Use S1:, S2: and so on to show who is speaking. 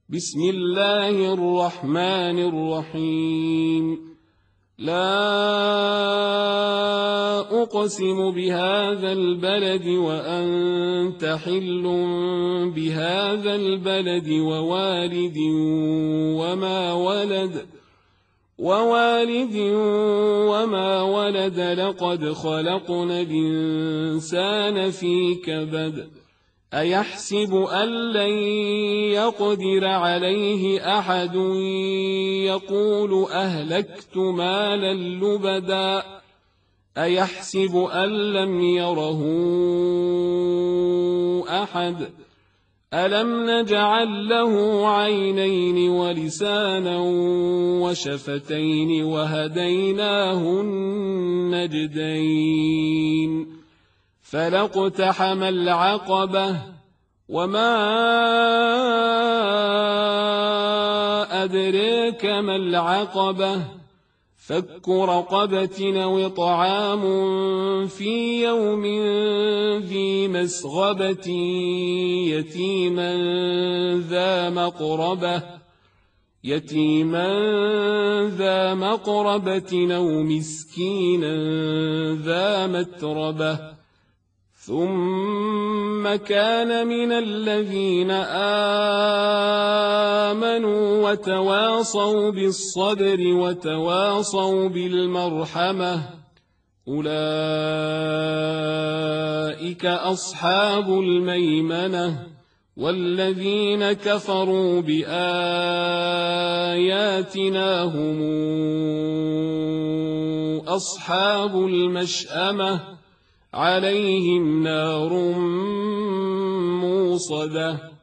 S1: بسم الله الرحمن الرحيم لا أقسم بهذا البلد وأنت حل بهذا البلد ووالد وما ولد لقد خلقنا الإنسان في كبد أيحسب أن لن يقدر عليه أحد يقول أهلكت مالا لبدا أيحسب أن لم يره أحد ألم نجعل له عينين ولسانا وشفتين وهديناه النجدين فلاقتحم العقبة وما أدريك ما العقبة فك رقبة أو إطعام في يوم ذي مسغبة يتيما ذا مقربة أو مسكينا ذا متربة ثم كان من الذين آمنوا وتواصوا بالصبر وتواصوا بالمرحمة أولئك أصحاب الميمنة والذين كفروا بآياتنا هم أصحاب المشأمة عليهم نار موصدة